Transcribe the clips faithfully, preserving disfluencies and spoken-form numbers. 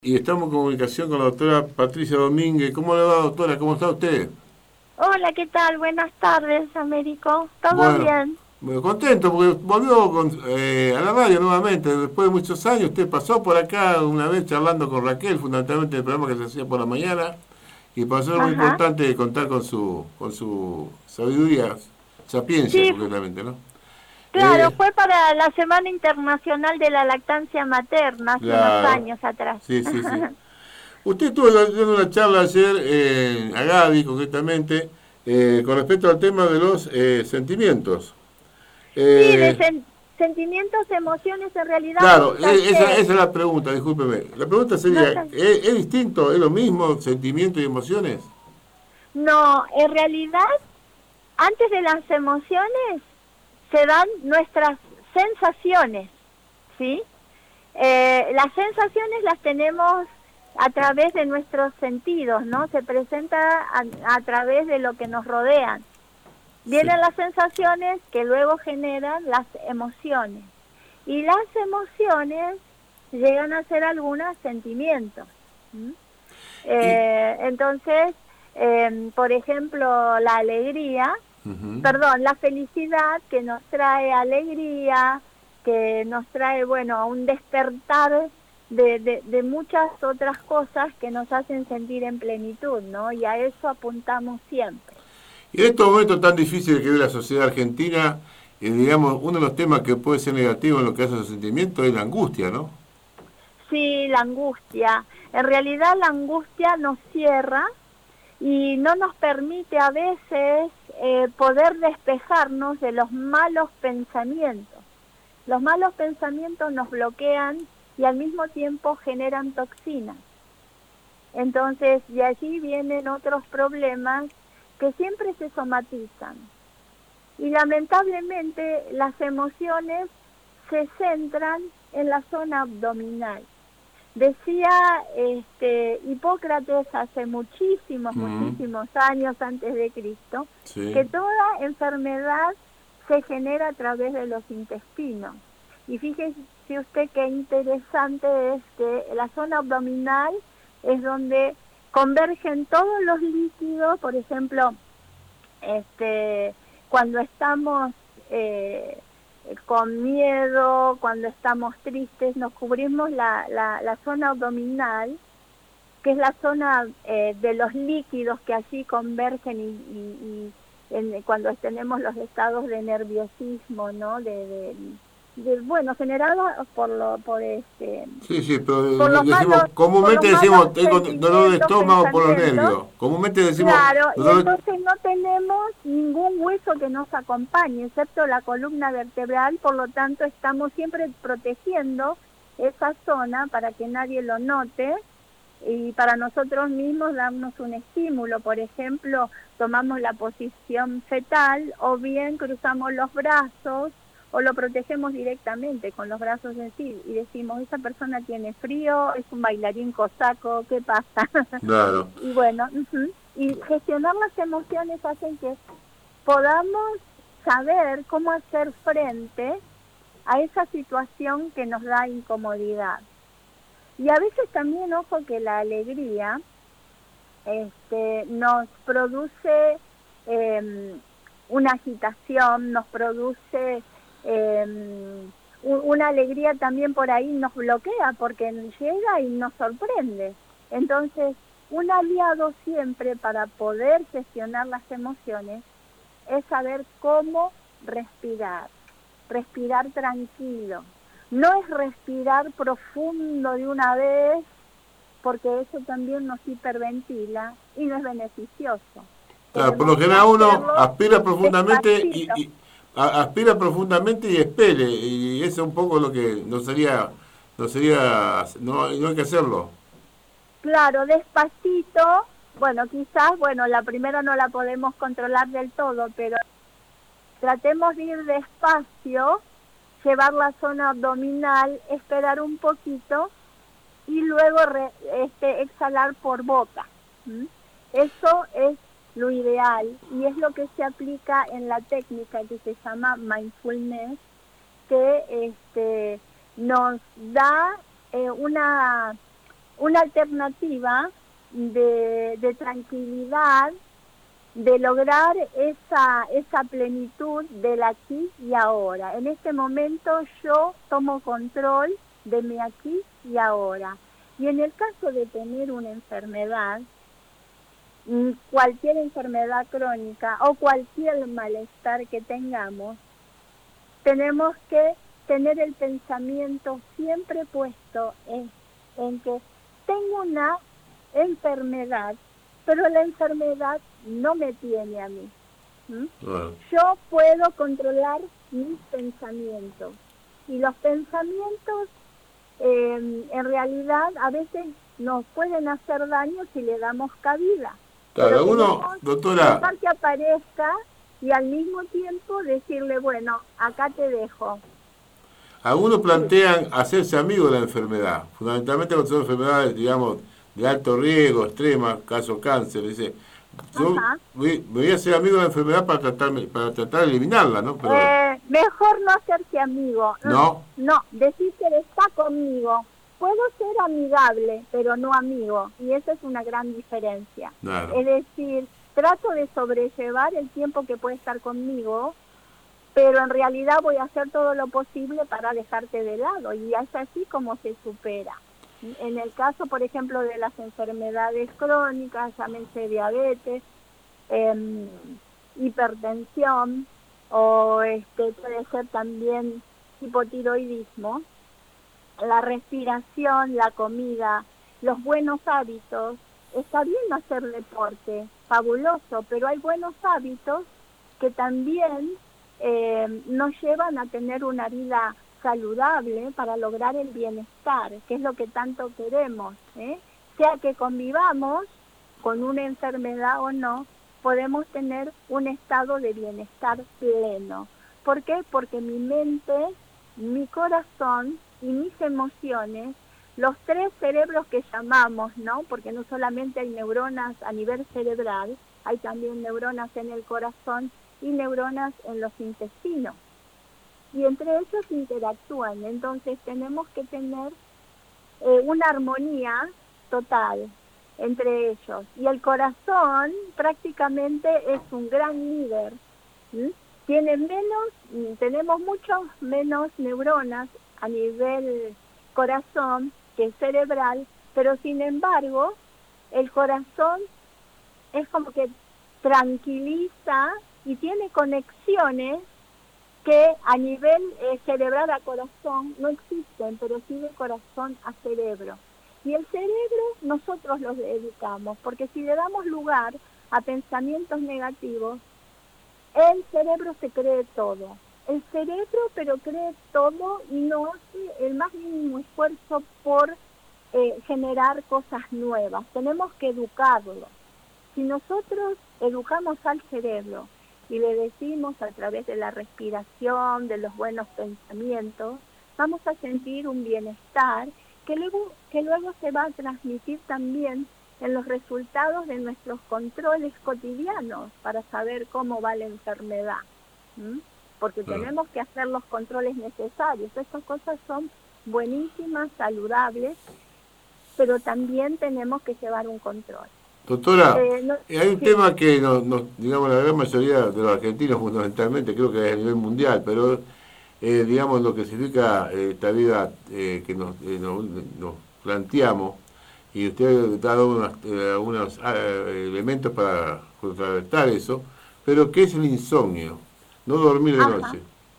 Y estamos en comunicación con la doctora Patricia Domínguez. ¿Cómo le va, doctora? ¿Cómo está usted? Hola, ¿qué tal? Buenas tardes, Américo. ¿Todo Bueno, bien? bueno, contento porque volvió con, eh, a la radio nuevamente. Después de muchos años, usted pasó por acá una vez charlando con Raquel, fundamentalmente el programa que se hacía por la mañana. Y pasó muy Ajá. importante contar con su, con su sabiduría, sapiencia Sí, fu- concretamente, ¿no? claro, Eh, fue para la Semana Internacional de la Lactancia Materna hace unos claro, años atrás. sí, sí, sí. Usted estuvo dando una charla ayer eh, a Gaby, concretamente, eh, con respecto al tema de los eh, sentimientos. Sí, de Eh, sen- sentimientos, emociones, en realidad fue claro, un e- esa, taller. esa es la pregunta, discúlpeme. La pregunta No, sería, ta- ¿es, es distinto, es lo mismo, sentimientos y emociones? no, en realidad, antes de las emociones se dan nuestras sensaciones, ¿sí? Eh, las sensaciones las tenemos a través de nuestros sentidos, ¿no? Se presenta a, a través de lo que nos rodean. Sí. Vienen las sensaciones que luego generan las emociones. Y las emociones llegan a ser algunos sentimientos. ¿m? Y, Eh, entonces, eh, por ejemplo, la alegría, ujú. perdón, la felicidad que nos trae alegría, que nos trae, bueno, un despertar de, de, de muchas otras cosas que nos hacen sentir en plenitud, ¿no? Y a eso apuntamos siempre. Y en estos momentos tan difíciles que vive la sociedad argentina, eh, digamos, uno de los temas que puede ser negativo en lo que hace a los sentimientos es la angustia, ¿no? Sí, la angustia. En realidad la angustia nos cierra y no nos permite a veces eh, poder despejarnos de los malos pensamientos. Los malos pensamientos nos bloquean y al mismo tiempo generan toxinas. Entonces, de allí vienen otros problemas que siempre se somatizan. Y lamentablemente las emociones se centran en la zona abdominal. Decía este, Hipócrates hace muchísimos, Mm, muchísimos años antes de Cristo, sí. que toda enfermedad se genera a través de los intestinos. Y fíjese usted qué interesante es que la zona abdominal es donde convergen todos los líquidos, por ejemplo, este, cuando estamos eh, con miedo, cuando estamos tristes, nos cubrimos la, la, la zona abdominal, que es la zona eh, de los líquidos que allí convergen y, y, y en, cuando tenemos los estados de nerviosismo, ¿no? De, de, de bueno, generados por lo, por este, Sí, sí, pero de- por de- los decimos, malos, por los comúnmente malos decimos, tengo dolor de sentimientos, estómago por los pensamientos. nervios. Comúnmente decimos, Claro, y dolor entonces no tenemos ningún hueso que nos acompañe, excepto la columna vertebral, por lo tanto estamos siempre protegiendo esa zona para que nadie lo note y para nosotros mismos darnos un estímulo. Por ejemplo, tomamos la posición fetal o bien cruzamos los brazos o lo protegemos directamente con los brazos en sí y decimos, esa persona tiene frío, es un bailarín cosaco, ¿qué pasa? claro. Y bueno, uh-huh. Y gestionar las emociones hacen que podamos saber cómo hacer frente a esa situación que nos da incomodidad. Y a veces también, ojo, que la alegría este, nos produce eh, una agitación, nos produce eh, una alegría también por ahí, nos bloquea porque llega y nos sorprende. Entonces, un aliado siempre para poder gestionar las emociones es saber cómo respirar, respirar tranquilo. No es respirar profundo de una vez, porque eso también nos hiperventila y no es beneficioso. Claro, por Tenemos lo que general uno hacerlo aspira profundamente y, despacito. y- a- aspira profundamente y expele, y eso es un poco lo que no sería, no sería, no, no hay que hacerlo. Claro, despacito. Bueno, quizás, bueno, la primera no la podemos controlar del todo, pero tratemos de ir despacio, llevar la zona abdominal, esperar un poquito y luego re, este, exhalar por boca. ¿Mm? Eso es lo ideal y es lo que se aplica en la técnica que se llama mindfulness, que este, nos da eh, una una alternativa de, de tranquilidad, de lograr esa, esa plenitud del aquí y ahora. En este momento yo tomo control de mi aquí y ahora. Y en el caso de tener una enfermedad, cualquier enfermedad crónica o cualquier malestar que tengamos, tenemos que tener el pensamiento siempre puesto en, en que tengo una enfermedad, pero la enfermedad no me tiene a mí. ¿Mm? Bueno. Yo puedo controlar mis pensamientos. Y los pensamientos eh, en realidad a veces nos pueden hacer daño si le damos cabida. Claro, uno, doctora, dejar que aparezca y al mismo tiempo decirle, bueno, acá te dejo. Algunos plantean hacerse amigo de la enfermedad, fundamentalmente cuando son enfermedades, digamos, de alto riesgo, extremas, caso cáncer. Dice, yo voy, me voy a hacer amigo de la enfermedad para tratar, para tratar de eliminarla, ¿no? Pero, eh, mejor no hacerse amigo. ¿No? No, decir que está conmigo. Puedo ser amigable, pero no amigo, y esa es una gran diferencia. Claro. Es decir, trato de sobrellevar el tiempo que puede estar conmigo, pero en realidad voy a hacer todo lo posible para dejarte de lado, y es así como se supera. En el caso, por ejemplo, de las enfermedades crónicas, llámense diabetes, eh, hipertensión, o este puede ser también hipotiroidismo, la respiración, la comida, los buenos hábitos. Está bien hacer deporte, fabuloso, pero hay buenos hábitos que también eh, nos llevan a tener una vida saludable para lograr el bienestar, que es lo que tanto queremos, ¿eh? Sea que convivamos con una enfermedad o no, podemos tener un estado de bienestar pleno. ¿Por qué? Porque mi mente, mi corazón y mis emociones, los tres cerebros que llamamos, ¿no? Porque no solamente hay neuronas a nivel cerebral, hay también neuronas en el corazón y neuronas en los intestinos. Y entre ellos interactúan, entonces tenemos que tener eh, una armonía total entre ellos. Y el corazón prácticamente es un gran líder, ¿sí? Tiene menos, tenemos muchos menos neuronas a nivel corazón que cerebral, pero sin embargo el corazón es como que tranquiliza y tiene conexiones que a nivel eh, cerebral a corazón no existen, pero sí de corazón a cerebro. Y el cerebro nosotros los educamos, porque si le damos lugar a pensamientos negativos, el cerebro se cree todo. El cerebro, pero cree todo y no hace el más mínimo esfuerzo por eh, generar cosas nuevas. Tenemos que educarlo. Si nosotros educamos al cerebro y le decimos a través de la respiración, de los buenos pensamientos, vamos a sentir un bienestar que luego, que luego se va a transmitir también en los resultados de nuestros controles cotidianos para saber cómo va la enfermedad. ¿Mm? Porque tenemos que hacer los controles necesarios. Estas cosas son buenísimas, saludables, pero también tenemos que llevar un control. Doctora, eh, no, hay un sí. tema que, nos, nos, digamos, la gran mayoría de los argentinos fundamentalmente, creo que es a nivel mundial, pero eh, digamos lo que significa eh, esta vida eh, que nos, eh, nos, nos planteamos, y usted ha dado unos, eh, algunos eh, elementos para contrarrestar eso, pero ¿qué es el insomnio? No dormir de Ajá. noche.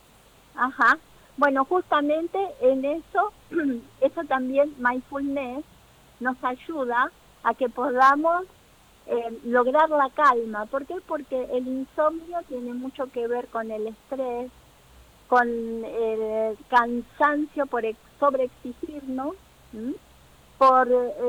Ajá. Bueno, justamente en eso, eso también mindfulness nos ayuda a que podamos eh, lograr la calma. ¿Por qué? Porque el insomnio tiene mucho que ver con el estrés, con el cansancio por ex, sobreexigirnos, ¿m? por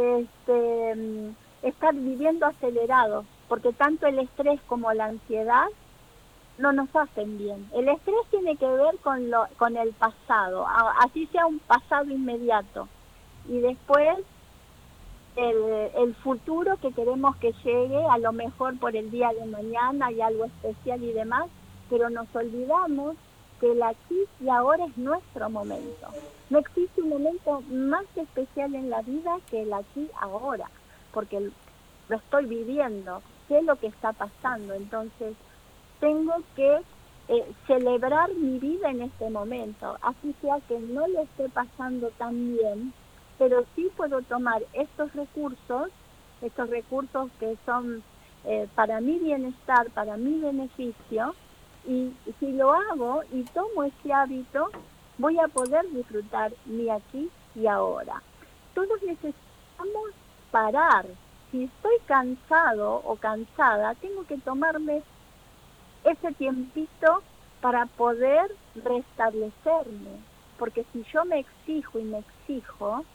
este, estar viviendo acelerado, porque tanto el estrés como la ansiedad no nos hacen bien. El estrés tiene que ver con lo, con el pasado, así sea un pasado inmediato, y después el, el futuro que queremos que llegue, a lo mejor por el día de mañana y algo especial y demás, pero nos olvidamos que el aquí y ahora es nuestro momento. No existe un momento más especial en la vida que el aquí ahora, porque lo estoy viviendo, sé lo que está pasando, entonces tengo que eh, celebrar mi vida en este momento, así sea que no lo esté pasando tan bien, pero sí puedo tomar estos recursos, estos recursos que son eh, para mi bienestar, para mi beneficio, y si lo hago y tomo ese hábito, voy a poder disfrutar mi aquí y ahora. Todos necesitamos parar. Si estoy cansado o cansada, tengo que tomarme ese tiempito para poder restablecerme, porque si yo me exijo y me exijo,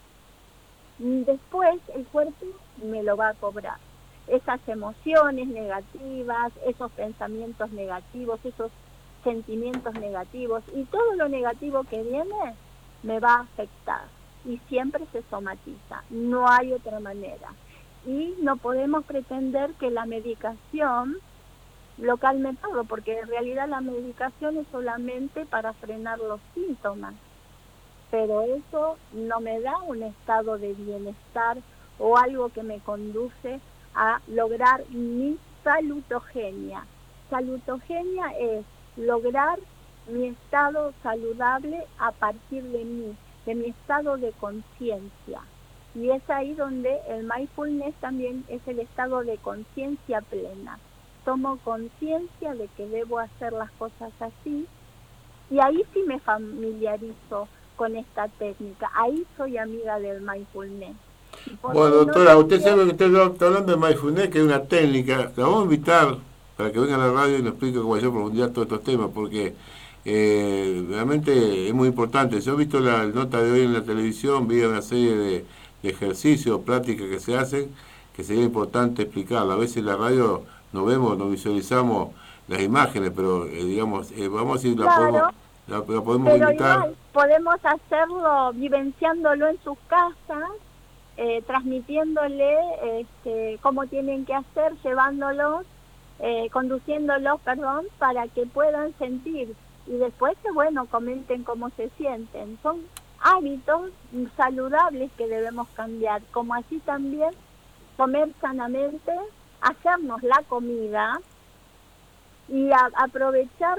después el cuerpo me lo va a cobrar. Esas emociones negativas, esos pensamientos negativos, esos sentimientos negativos y todo lo negativo que viene me va a afectar y siempre se somatiza, no hay otra manera. Y no podemos pretender que la medicación lo calme todo, porque en realidad la medicación es solamente para frenar los síntomas, pero eso no me da un estado de bienestar o algo que me conduce a lograr mi salutogenia. Salutogenia es lograr mi estado saludable a partir de mí, de mi estado de conciencia. Y es ahí donde el mindfulness también es el estado de conciencia plena. Tomo conciencia de que debo hacer las cosas así y ahí sí me familiarizo con esta técnica. Ahí soy amiga del mindfulness. Bueno, doctora, no usted sabe que usted está hablando de mindfulness, que es una técnica. La vamos a invitar para que venga a la radio y nos explique con mayor profundidad todos estos temas, porque eh, realmente es muy importante. Yo he visto la nota de hoy en la televisión, vi una serie de, de ejercicios, prácticas que se hacen, que sería importante explicarla. A veces en la radio no vemos, no visualizamos las imágenes, pero eh, digamos, eh, vamos a decir, la claro, podemos, la, la podemos pero invitar. Igual podemos hacerlo vivenciándolo en sus casas, eh, transmitiéndole este, cómo tienen que hacer, llevándolos, eh, conduciéndolos, perdón, para que puedan sentir. Y después, que bueno, comenten cómo se sienten. Son hábitos saludables que debemos cambiar, como así también comer sanamente, hacernos la comida y a, aprovechar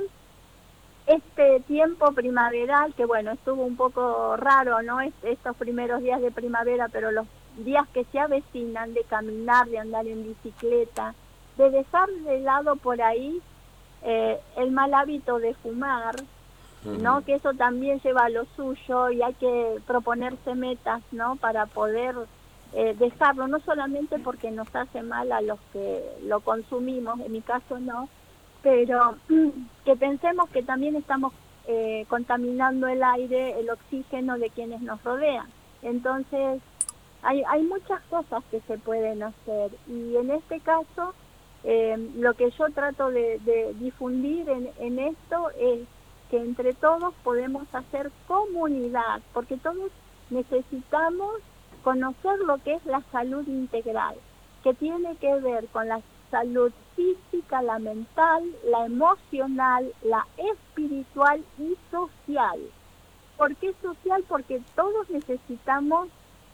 este tiempo primaveral, que bueno, estuvo un poco raro, ¿no? Estos primeros días de primavera, pero los días que se avecinan, de caminar, de andar en bicicleta, de dejar de lado por ahí eh, el mal hábito de fumar, ¿no? Uh-huh. Que eso también lleva a lo suyo y hay que proponerse metas, ¿no? Para poder eh, dejarlo, no solamente porque nos hace mal a los que lo consumimos, en mi caso no, pero que pensemos que también estamos eh, contaminando el aire, el oxígeno de quienes nos rodean. Entonces, hay, hay muchas cosas que se pueden hacer y en este caso, eh, lo que yo trato de, de difundir en, en esto es que entre todos podemos hacer comunidad, porque todos necesitamos conocer lo que es la salud integral, que tiene que ver con la salud física, la mental, la emocional, la espiritual y social. ¿Por qué social? Porque todos necesitamos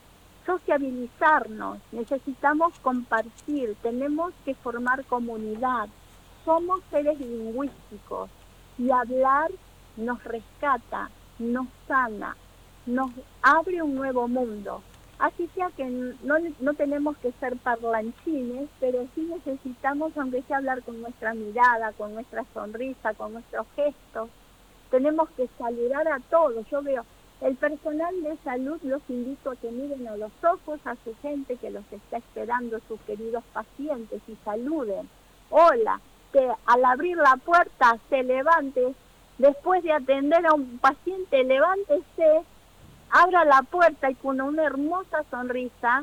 sociabilizarnos, necesitamos compartir, tenemos que formar comunidad. Somos seres lingüísticos y hablar nos rescata, nos sana, nos abre un nuevo mundo. Así sea que no, no tenemos que ser parlanchines, pero sí necesitamos, aunque sea, hablar con nuestra mirada, con nuestra sonrisa, con nuestros gestos. Tenemos que saludar a todos. Yo veo, el personal de salud los invito a que miren a los ojos a su gente que los está esperando, sus queridos pacientes, y saluden. Hola, que al abrir la puerta se levante, después de atender a un paciente, levántese, abra la puerta y con una hermosa sonrisa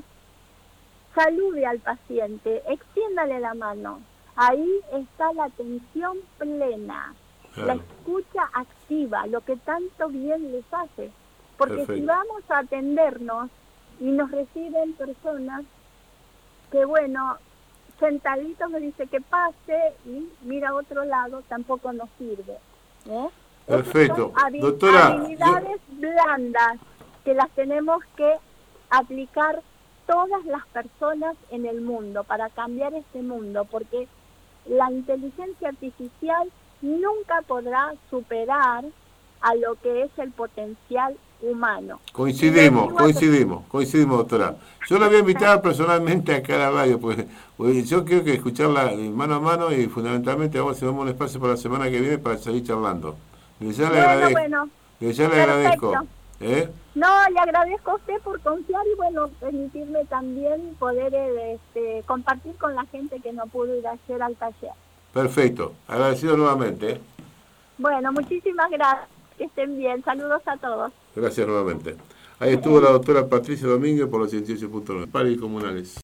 salude al paciente, extiéndale la mano. Ahí está la atención plena, claro. La escucha activa, lo que tanto bien les hace. Porque Perfecto. Si vamos a atendernos y nos reciben personas que, bueno, sentaditos nos dice que pase y mira a otro lado, tampoco nos sirve, ¿eh? Perfecto. Esas son Doctora, habilidades yo... blandas que las tenemos que aplicar todas las personas en el mundo para cambiar este mundo, porque la inteligencia artificial nunca podrá superar a lo que es el potencial humano. Coincidimos, coincidimos, coincidimos, doctora. Yo la voy a invitar personalmente acá a la radio, porque, porque yo creo que escucharla mano a mano y fundamentalmente vamos a hacer un espacio para la semana que viene para seguir charlando. Ya le bueno, agradezco. Bueno, ya le agradezco. ¿Eh? No, le agradezco a usted por confiar y bueno, permitirme también poder este, compartir con la gente que no pudo ir ayer al taller. Perfecto, agradecido nuevamente. ¿eh? Bueno, muchísimas gracias, que estén bien, saludos a todos. Gracias nuevamente. Ahí estuvo la doctora Patricia Domínguez por los ciento ocho punto nueve. Pari Comunales.